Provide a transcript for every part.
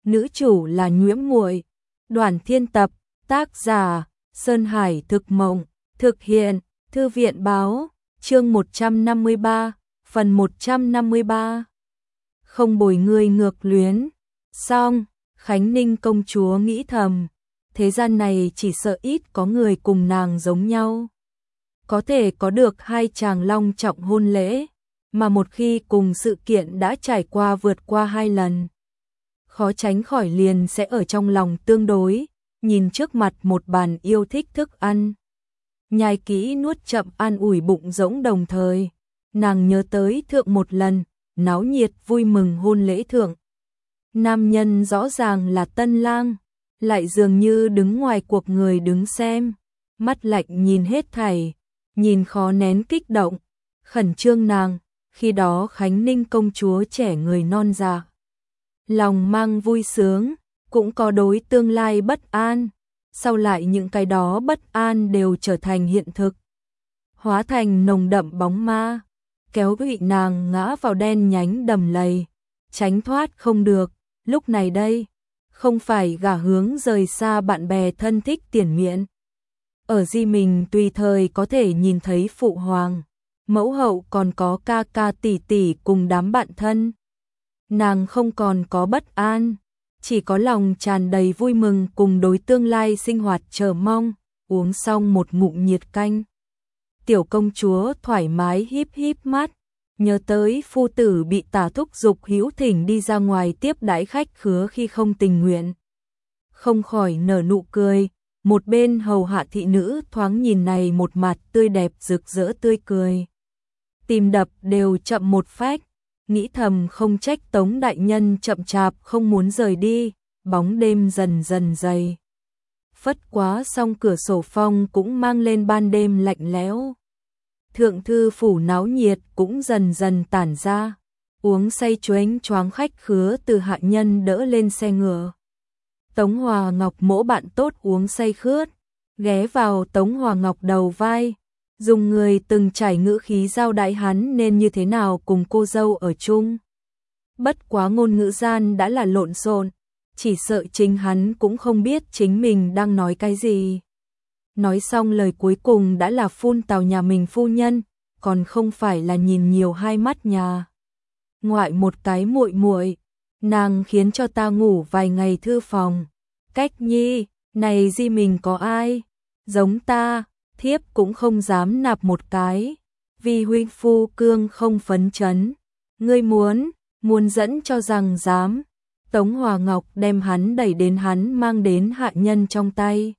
nữ chủ là Nhuễm Muội. Đoàn Thiên Tập, tác giả Sơn Hải Thực Mộng, thực hiện Thư viện Báo, chương 153, phần 153. Không bồi ngươi ngược luyến. Xong, Khánh Ninh công chúa nghĩ thầm, thế gian này chỉ sợ ít có người cùng nàng giống nhau. Có thể có được hai chàng long trọng hôn lễ, mà một khi cùng sự kiện đã trải qua vượt qua 2 lần, khó tránh khỏi liền sẽ ở trong lòng tương đối, nhìn trước mặt một bàn yêu thích thức ăn. Nhai kỹ nuốt chậm an ủi bụng rỗng đồng thời, nàng nhớ tới thượng một lần, náo nhiệt vui mừng hôn lễ thượng. Nam nhân rõ ràng là tân lang, lại dường như đứng ngoài cuộc người đứng xem, mắt lạnh nhìn hết thảy, nhìn khó nén kích động, khẩn trương nàng, khi đó Khánh Ninh công chúa trẻ người non dạ. Lòng mang vui sướng, cũng có đối tương lai bất an, sau lại những cái đó bất an đều trở thành hiện thực. Hóa thành nồng đậm bóng ma, kéo bị nàng ngã vào đen nhánh đầm lầy, tránh thoát không được, lúc này đây, không phải gả hướng rời xa bạn bè thân thích tiền miện. Ở Di mình tùy thời có thể nhìn thấy phụ hoàng, mẫu hậu còn có ca ca tỷ tỷ cùng đám bạn thân. Nàng không còn có bất an, chỉ có lòng tràn đầy vui mừng cùng đối tương lai sinh hoạt chờ mong, uống xong một ngụm nhiệt canh. Tiểu công chúa thoải mái híp híp mắt, nhớ tới phu tử bị Tả thúc giục hữu thỉnh đi ra ngoài tiếp đãi khách khứa khi không tình nguyện. Không khỏi nở nụ cười, một bên hầu hạ thị nữ thoáng nhìn này một mặt tươi đẹp rực rỡ tươi cười. Tim đập đều chậm một phách, nghĩ thầm không trách Tống đại nhân chậm chạp không muốn rời đi, bóng đêm dần dần dày. Phất quá xong cửa sổ phong cũng mang lên ban đêm lạnh lẽo. Thượng thư phủ náo nhiệt cũng dần dần tản ra, uống say choáng choáng khách khứa từ hạ nhân đỡ lên xe ngựa. Tống Hòa Ngọc mỗ bạn tốt uống say khướt, ghé vào Tống Hòa Ngọc đầu vai, dùng người từng trải ngữ khí giao đãi hắn nên như thế nào cùng cô dâu ở chung. Bất quá ngôn ngữ gian đã là lộn xộn, chỉ sợ chính hắn cũng không biết chính mình đang nói cái gì. Nói xong lời cuối cùng đã là phun tào nhà mình phu nhân, còn không phải là nhìn nhiều hai mắt nhà ngoại một cái muội muội, nàng khiến cho ta ngủ vài ngày thư phòng. Cách nhi, này Di mình có ai giống ta, thiếp cũng không dám nạp một cái, vì huynh phu cương không phấn chấn. Ngươi muốn dẫn cho rằng dám. Tống Hòa Ngọc đem hắn đẩy đến hắn mang đến hạ nhân trong tay.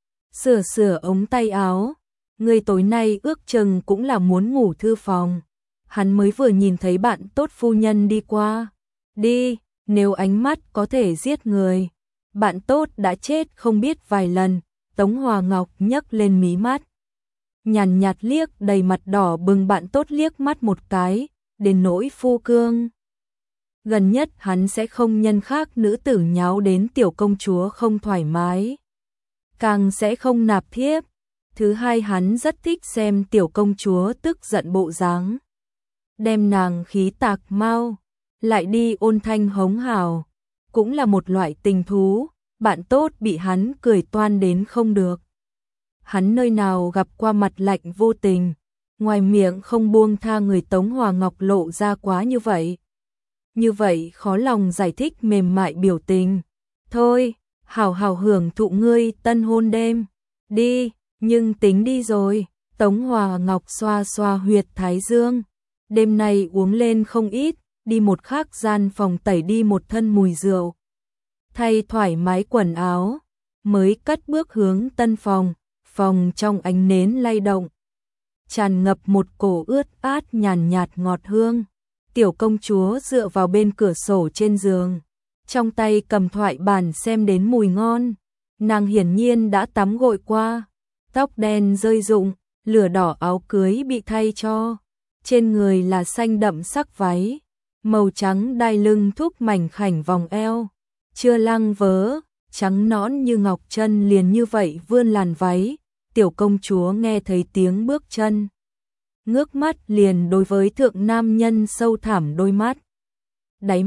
Sửa ống tay áo, ngươi tối nay ước chừng cũng là muốn ngủ thư phòng. Hắn mới vừa nhìn thấy bạn tốt phu nhân đi qua. Đi, nếu ánh mắt có thể giết người. Bạn tốt đã chết không biết vài lần, Tống Hòa Ngọc nhấc lên mí mắt. Nhàn nhạt liếc đầy mặt đỏ bừng bạn tốt liếc mắt một cái, đến nỗi phu cương. Gần nhất hắn sẽ không nhân khác nữ tử nháo đến tiểu công chúa không thoải mái. Càng sẽ không nạp thiếp. Thứ hai hắn rất thích xem tiểu công chúa tức giận bộ dáng. Đem nàng khí tạc mau, lại đi ôn thanh hống hào. Cũng là một loại tình thú, bạn tốt bị hắn cười toan đến không được. Hắn nơi nào gặp qua mặt lạnh vô tình, ngoài miệng không buông tha người Tống Hòa Ngọc lộ ra quá như vậy. Như vậy khó lòng giải thích mềm mại biểu tình. Thôi, hảo hảo hưởng thụ ngươi tân hôn đêm. Đi, nhưng tính đi rồi. Tống Hòa Ngọc xoa xoa huyệt thái dương. Đêm nay uống lên không ít, đi một khác gian phòng tẩy đi một thân mùi rượu. Thay thoải mái quần áo, mới cất bước hướng tân phòng. Phòng trong ánh nến lay động, tràn ngập một cổ ướt át nhàn nhạt ngọt hương. Tiểu công chúa dựa vào bên cửa sổ trên giường, trong tay cầm thoại bản xem đến mùi ngon. Nàng hiển nhiên đã tắm gội qua, tóc đen rơi rụng, lửa đỏ áo cưới bị thay cho. Trên người là xanh đậm sắc váy, màu trắng đai lưng thúc mảnh khảnh vòng eo, chưa lăng vớ, trắng nõn như ngọc chân liền như vậy vươn làn váy. Tiểu công chúa nghe thấy tiếng bước chân, ngước mắt liền đối với thượng nam nhân sâu thẳm đôi mắt. Đáy mắt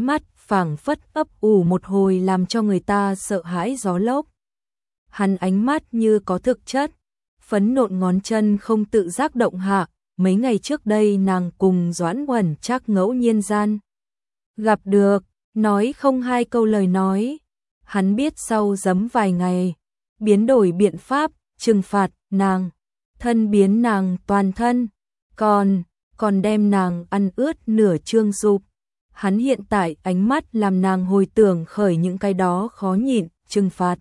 phảng phất ấp ủ một hồi làm cho người ta sợ hãi gió lốc. Hắn ánh mắt như có thực chất, phấn nộn ngón chân không tự giác động hạ, mấy ngày trước đây nàng cùng Doãn Uẩn Trác ngẫu nhiên gian gặp được, nói không hai câu lời nói. Hắn biết sau giấm vài ngày, biến đổi biện pháp, trừng phạt nàng, thân biến nàng toàn thân, còn đem nàng ăn ướt nửa trương dục. Hắn hiện tại ánh mắt làm nàng hồi tưởng khởi những cái đó khó nhịn, trừng phạt.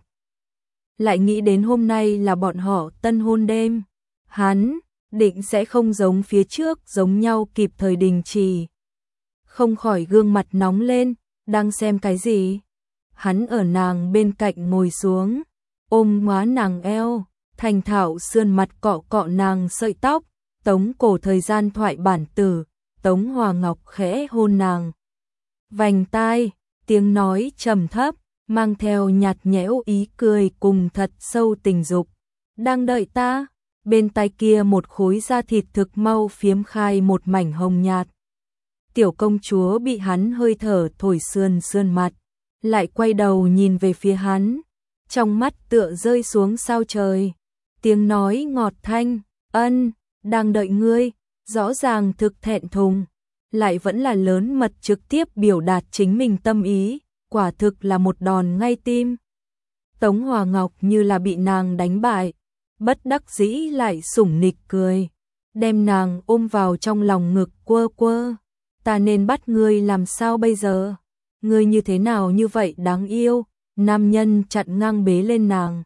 Lại nghĩ đến hôm nay là bọn họ tân hôn đêm, hắn định sẽ không giống phía trước giống nhau kịp thời đình trì. Không khỏi gương mặt nóng lên, đang xem cái gì? Hắn ở nàng bên cạnh ngồi xuống, ôm ngóa nàng eo, thành thạo sườn mặt cọ cọ nàng sợi tóc, tống cổ thời gian thoại bản tử, Tống Hòa Ngọc khẽ hôn nàng vành tai, tiếng nói trầm thấp, mang theo nhạt nhẽo ý cười cùng thật sâu tình dục. Đang đợi ta, bên tai kia một khối da thịt thực mau phiếm khai một mảnh hồng nhạt. Tiểu công chúa bị hắn hơi thở thổi sườn mặt, lại quay đầu nhìn về phía hắn, trong mắt tựa rơi xuống sao trời. Tiếng nói ngọt thanh, ân, đang đợi ngươi, rõ ràng thực thẹn thùng, lại vẫn là lớn mật trực tiếp biểu đạt chính mình tâm ý, quả thực là một đòn ngay tim. Tống Hòa Ngọc như là bị nàng đánh bại, bất đắc dĩ lại sủng nịch cười, đem nàng ôm vào trong lòng ngực quơ quơ. Ta nên bắt ngươi làm sao bây giờ? Ngươi như thế nào như vậy đáng yêu? Nam nhân chặn ngang bế lên nàng,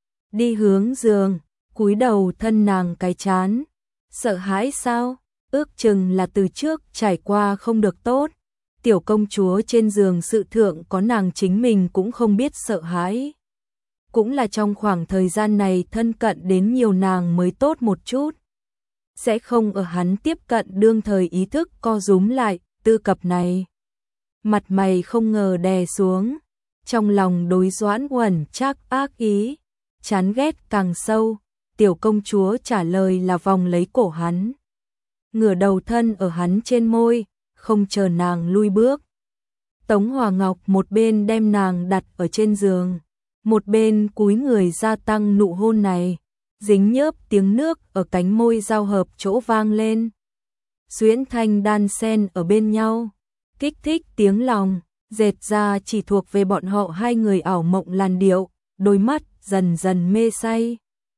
đi hướng giường, cúi đầu thân nàng cái chán. Sợ hãi sao? Ước chừng là từ trước trải qua không được tốt. Tiểu công chúa trên giường sự thượng có nàng chính mình cũng không biết sợ hãi. Cũng là trong khoảng thời gian này thân cận đến nhiều nàng mới tốt một chút. Sẽ không ở hắn tiếp cận đương thời ý thức co rúm lại, tư cập này. Mặt mày không ngờ đè xuống, trong lòng đối Doãn Uẩn Trác ác ý, chán ghét càng sâu. Tiểu công chúa trả lời là vòng lấy cổ hắn, ngửa đầu thân ở hắn trên môi, không chờ nàng lui bước. Tống Hòa Ngọc một bên đem nàng đặt ở trên giường, một bên cúi người gia tăng nụ hôn này, dính nhớp tiếng nước ở cánh môi giao hợp chỗ vang lên. Xuyến thanh đan sen ở bên nhau, kích thích tiếng lòng, dệt ra chỉ thuộc về bọn họ hai người ảo mộng làn điệu, đôi mắt dần dần mê say.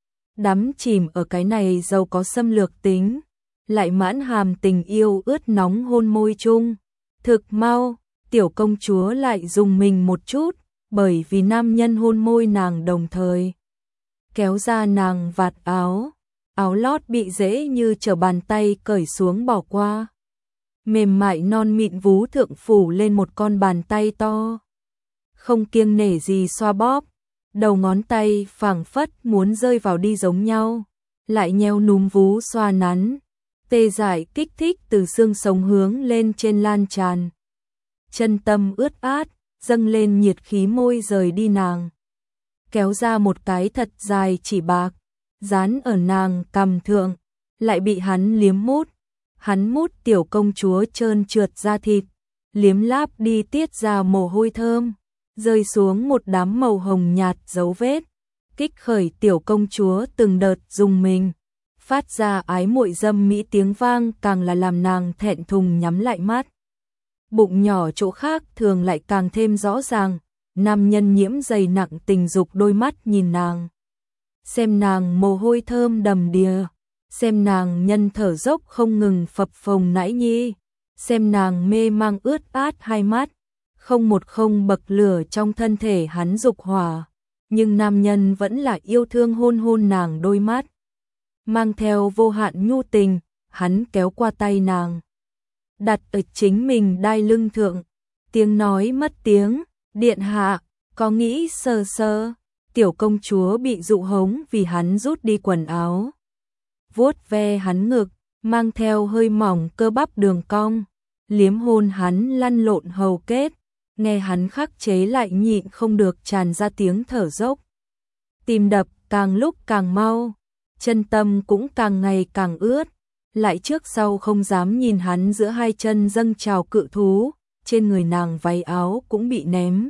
Đắm chìm ở cái này giàu có xâm lược tính, lại mãn hàm tình yêu ướt nóng hôn môi chung. Thực mau, tiểu công chúa lại dùng mình một chút, bởi vì nam nhân hôn môi nàng đồng thời kéo ra nàng vạt áo, áo lót bị dễ như trở bàn tay cởi xuống bỏ qua. Mềm mại non mịn vú thượng phủ lên một con bàn tay to, không kiêng nể gì xoa bóp, đầu ngón tay phảng phất muốn rơi vào đi giống nhau, lại nheo núm vú xoa nắn, tê dại kích thích từ xương sống hướng lên trên lan tràn. Chân tâm ướt át, dâng lên nhiệt khí môi rời đi nàng. Kéo ra một cái thật dài chỉ bạc, dán ở nàng cằm thượng, lại bị hắn liếm mút. Hắn mút tiểu công chúa trơn trượt da thịt, liếm láp đi tiết ra mồ hôi thơm, rơi xuống một đám màu hồng nhạt dấu vết, kích khởi tiểu công chúa từng đợt rùng mình, phát ra ái muội dâm mỹ tiếng vang càng là làm nàng thẹn thùng nhắm lại mắt. Bụng nhỏ chỗ khác thường lại càng thêm rõ ràng, nam nhân nhiễm dày nặng tình dục đôi mắt nhìn nàng. Xem nàng mồ hôi thơm đầm đìa, xem nàng nhân thở dốc không ngừng phập phồng nãi nhi, xem nàng mê mang ướt át hai mắt, không một không bậc lửa trong thân thể hắn dục hỏa, nhưng nam nhân vẫn là yêu thương hôn hôn nàng đôi mắt. Mang theo vô hạn nhu tình, hắn kéo qua tay nàng, đặt ở chính mình đai lưng thượng, tiếng nói mất tiếng, điện hạ, có nghĩ sờ sờ. Tiểu công chúa bị dụ hống vì hắn rút đi quần áo, vuốt ve hắn ngực, mang theo hơi mỏng cơ bắp đường cong, liếm hôn hắn lăn lộn hầu kết, nghe hắn khắc chế lại nhịn không được tràn ra tiếng thở dốc. Tim đập càng lúc càng mau, chân tâm cũng càng ngày càng ướt, lại trước sau không dám nhìn hắn giữa hai chân dâng trào cự thú, trên người nàng váy áo cũng bị ném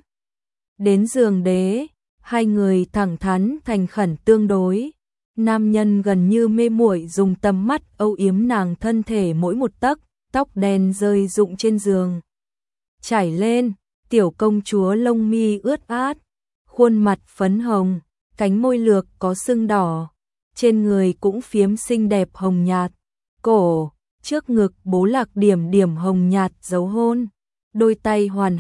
đến giường đế, hai người thẳng thắn thành khẩn tương đối. Nam nhân gần như mê muội dùng tầm mắt âu yếm nàng thân thể mỗi một tấc, tóc đen rơi rụng trên giường. Chảy lên, tiểu công chúa lông mi ướt át, khuôn mặt phấn hồng, cánh môi lược có sưng đỏ, trên người cũng phiếm xinh đẹp hồng nhạt, cổ, trước ngực bố lạc điểm điểm hồng nhạt dấu hôn, đôi tay hoàn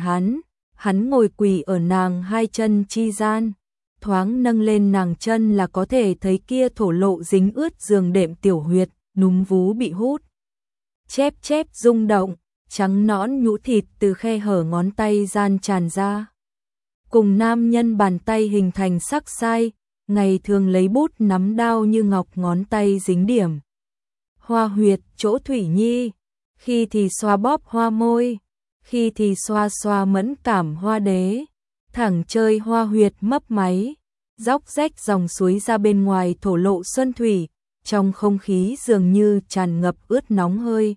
hắn ngồi quỳ ở nàng hai chân chi gian, thoáng nâng lên nàng chân là có thể thấy kia thổ lộ dính ướt giường đệm tiểu huyệt, núm vú bị hút. Chép chép rung động, trắng nõn nhũ thịt từ khe hở ngón tay gian tràn ra. Cùng nam nhân bàn tay hình thành sắc sai, ngày thường lấy bút nắm đao như ngọc ngón tay dính điểm. Hoa huyệt chỗ thủy nhi, khi thì xoa bóp hoa môi, khi thì xoa xoa mẫn cảm hoa đế, thẳng chơi hoa huyệt mấp máy, róc rách dòng suối ra bên ngoài thổ lộ xuân thủy, trong không khí dường như tràn ngập ướt nóng hơi.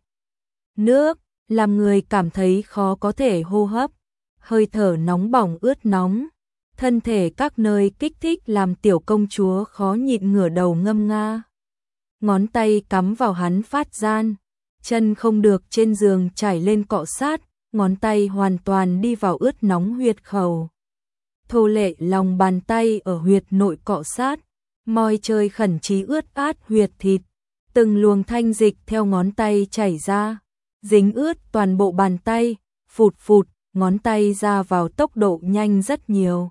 Nước, làm người cảm thấy khó có thể hô hấp, hơi thở nóng bỏng ướt nóng, thân thể các nơi kích thích làm tiểu công chúa khó nhịn ngửa đầu ngâm nga. Ngón tay cắm vào hắn phát gian, chân không được trên giường trải lên cọ sát, ngón tay hoàn toàn đi vào ướt nóng huyệt khẩu. Thô lệ lòng bàn tay ở huyệt nội cọ sát, môi chơi khẩn trí ướt át huyệt thịt, từng luồng thanh dịch theo ngón tay chảy ra, dính ướt toàn bộ bàn tay, phụt phụt, ngón tay ra vào tốc độ nhanh rất nhiều.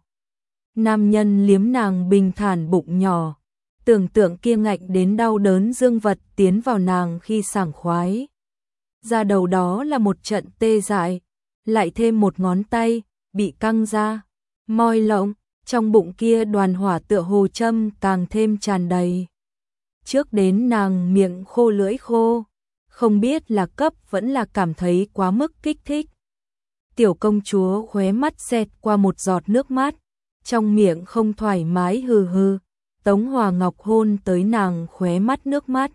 Nam nhân liếm nàng bình thản bụng nhỏ, tưởng tượng kia ngạnh đến đau đớn dương vật tiến vào nàng khi sảng khoái. Ra đầu đó là một trận tê dại, lại thêm một ngón tay, bị căng ra, môi lộng, trong bụng kia đoàn hỏa tựa hồ châm càng thêm tràn đầy. Trước đến nàng miệng khô lưỡi khô, không biết là cấp vẫn là cảm thấy quá mức kích thích. Tiểu công chúa khóe mắt xẹt qua một giọt nước mắt, trong miệng không thoải mái hừ hừ, Tống Hòa Ngọc hôn tới nàng khóe mắt nước mắt.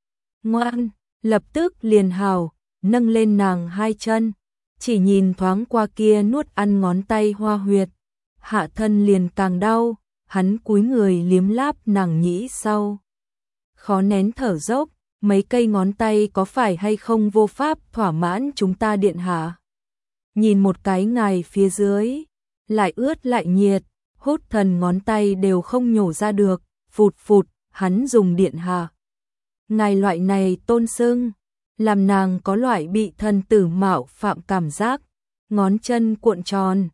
Ngoan, lập tức liền hào, nâng lên nàng hai chân, chỉ nhìn thoáng qua kia nuốt ăn ngón tay hoa huyệt, hạ thân liền càng đau, hắn cúi người liếm láp nàng nhĩ sau. Khó nén thở dốc, mấy cây ngón tay có phải hay không vô pháp thỏa mãn chúng ta điện hạ. Nhìn một cái ngài phía dưới, lại ướt lại nhiệt, hút thần ngón tay đều không nhổ ra được, phụt phụt, hắn dùng điện hạ. Ngài loại này tôn xưng, làm nàng có loại bị thần tử mạo phạm cảm giác, ngón chân cuộn tròn,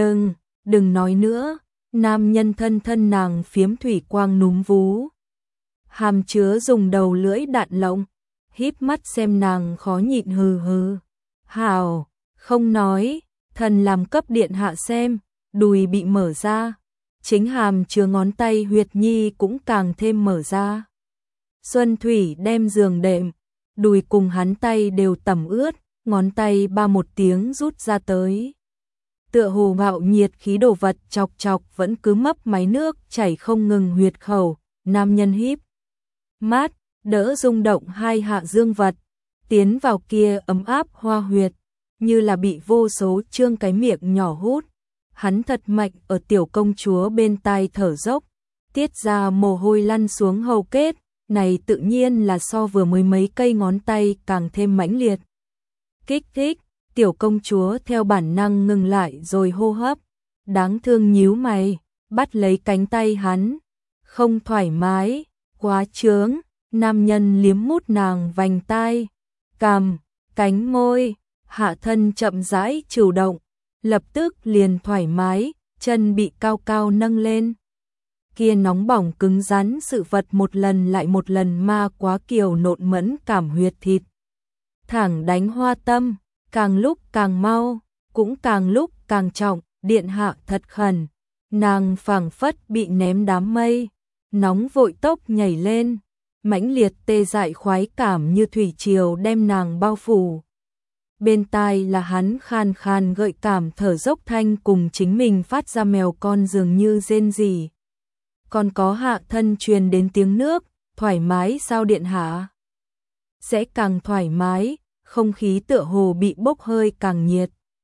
đừng nói nữa, nam nhân thân nàng phiếm thủy quang núm vú. Hàm chứa dùng đầu lưỡi đạn lộng, híp mắt xem nàng khó nhịn hừ hừ. Hào, không nói, thần làm cấp điện hạ xem, đùi bị mở ra, chính hàm chứa ngón tay huyệt nhi cũng càng thêm mở ra. Xuân Thủy đem giường đệm, đùi cùng hắn tay đều tẩm ướt, ngón tay ba một tiếng rút ra tới. Tựa hồ bạo nhiệt khí đồ vật chọc chọc vẫn cứ mấp máy nước chảy không ngừng huyệt khẩu, nam nhân híp mắt, đỡ rung động hai hạ dương vật, tiến vào kia ấm áp hoa huyệt, như là bị vô số trương cái miệng nhỏ hút. Hắn thật mạnh ở tiểu công chúa bên tai thở dốc, tiết ra mồ hôi lăn xuống hầu kết, này tự nhiên là so vừa mới mấy cây ngón tay càng thêm mãnh liệt. Kích thích, tiểu công chúa theo bản năng ngừng lại rồi hô hấp, đáng thương nhíu mày, bắt lấy cánh tay hắn, không thoải mái, quá chướng, nam nhân liếm mút nàng vành tai, cằm, cánh môi, hạ thân chậm rãi chủ động, lập tức liền thoải mái, chân bị cao cao nâng lên. Kia nóng bỏng cứng rắn sự vật một lần lại một lần ma quá kiều nộn mẫn cảm huyệt thịt. Thẳng đánh hoa tâm, càng lúc càng mau, cũng càng lúc càng trọng, điện hạ thật khẩn. Nàng phảng phất bị ném đám mây, nóng vội tốc nhảy lên, mãnh liệt tê dại khoái cảm như thủy triều đem nàng bao phủ. Bên tai là hắn khan khan gợi cảm thở dốc thanh cùng chính mình phát ra mèo con dường như rên rỉ. Còn có hạ thân truyền đến tiếng nước, thoải mái sao điện hạ? Sẽ càng thoải mái, không khí tựa hồ bị bốc hơi càng nhiệt.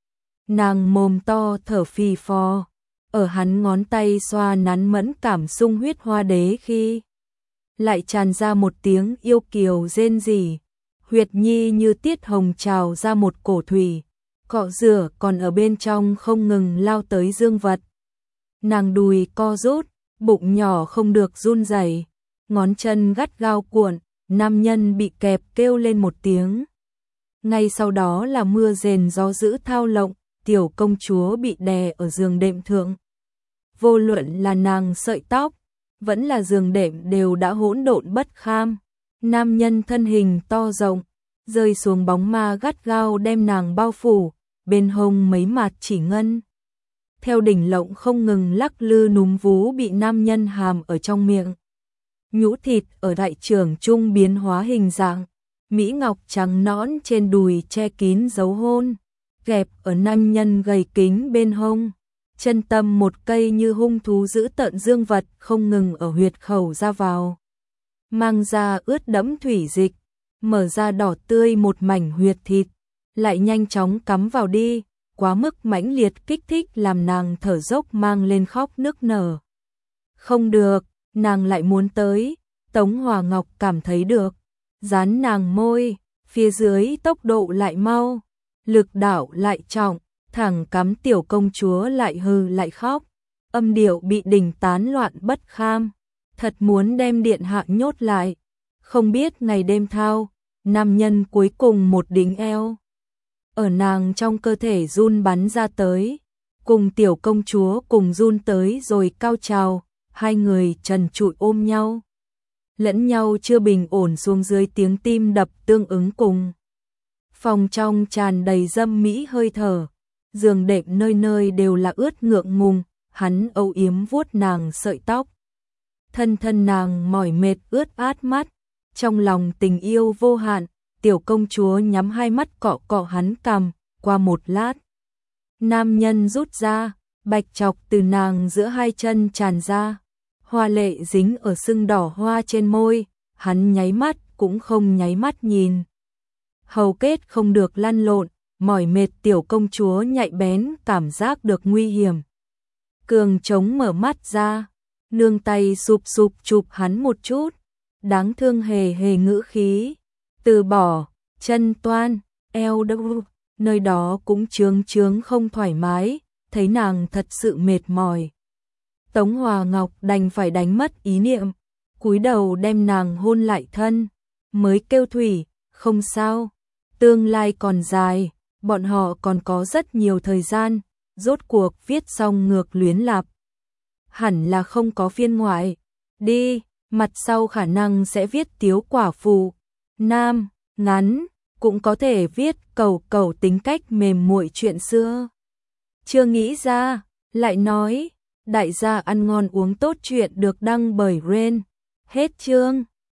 Nàng mồm to thở phì phò, ở hắn ngón tay xoa nắn mẫn cảm sung huyết hoa đế khi lại tràn ra một tiếng yêu kiều rên rỉ, huyệt nhi như tiết hồng trào ra một cổ thủy, cọ rửa còn ở bên trong không ngừng lao tới dương vật. Nàng đùi co rút, bụng nhỏ không được run rẩy, ngón chân gắt gao cuộn, nam nhân bị kẹp kêu lên một tiếng. Ngay sau đó là mưa rền gió dữ thao lộng, tiểu công chúa bị đè ở giường đệm thượng. Vô luận là nàng sợi tóc, vẫn là giường đệm đều đã hỗn độn bất kham. Nam nhân thân hình to rộng, rơi xuống bóng ma gắt gao đem nàng bao phủ, bên hông mấy mạt chỉ ngân. Theo đỉnh lộng không ngừng lắc lư núm vú bị nam nhân hàm ở trong miệng. Nhũ thịt ở đại trưởng trung biến hóa hình dạng, mỹ ngọc trắng nõn trên đùi che kín dấu hôn, gẹp ở nam nhân gầy kính bên hông. Chân tâm một cây như hung thú giữ tợn dương vật không ngừng ở huyệt khẩu ra vào. Mang ra ướt đẫm thủy dịch, mở ra đỏ tươi một mảnh huyệt thịt, lại nhanh chóng cắm vào đi, quá mức mãnh liệt kích thích làm nàng thở dốc mang lên khóc nức nở. Không được, nàng lại muốn tới, Tống Hòa Ngọc cảm thấy được, dán nàng môi, phía dưới tốc độ lại mau, lực đạo lại trọng, thẳng cắm tiểu công chúa lại hừ lại khóc, âm điệu bị đình tán loạn bất kham, thật muốn đem điện hạ nhốt lại. Không biết ngày đêm thao, nam nhân cuối cùng một đính eo ở nàng trong cơ thể run bắn ra tới, cùng tiểu công chúa cùng run tới rồi cao trào, hai người trần trụi ôm nhau. Lẫn nhau chưa bình ổn xuống dưới tiếng tim đập tương ứng cùng. Phòng trong tràn đầy dâm mỹ hơi thở, giường đệm nơi nơi đều là ướt ngượng ngùng, hắn âu yếm vuốt nàng sợi tóc. Thân thân nàng mỏi mệt ướt át mắt, trong lòng tình yêu vô hạn, tiểu công chúa nhắm hai mắt cọ cọ hắn cằm, qua một lát. Nam nhân rút ra, bạch chọc từ nàng giữa hai chân tràn ra, hoa lệ dính ở sưng đỏ hoa trên môi, hắn nháy mắt cũng không nháy mắt nhìn. Hầu kết không được lăn lộn, mỏi mệt tiểu công chúa nhạy bén cảm giác được nguy hiểm. Cường trống mở mắt ra, nương tay sụp sụp chụp hắn một chút, đáng thương hề hề ngữ khí, từ bỏ, chân toan, eo đâu, nơi đó cũng chướng chướng không thoải mái, thấy nàng thật sự mệt mỏi. Tống Hòa Ngọc đành phải đánh mất ý niệm, cúi đầu đem nàng hôn lại thân, mới kêu Thủy, không sao, tương lai còn dài, bọn họ còn có rất nhiều thời gian, rốt cuộc viết xong ngược luyến lạp. Hẳn là không có phiên ngoại, đi, mặt sau khả năng sẽ viết tiếu quả phụ, nam, ngắn, cũng có thể viết cầu cầu tính cách mềm muội chuyện xưa. Chưa nghĩ ra, lại nói, đại gia ăn ngon uống tốt chuyện được đăng bởi Ren. Hết chương.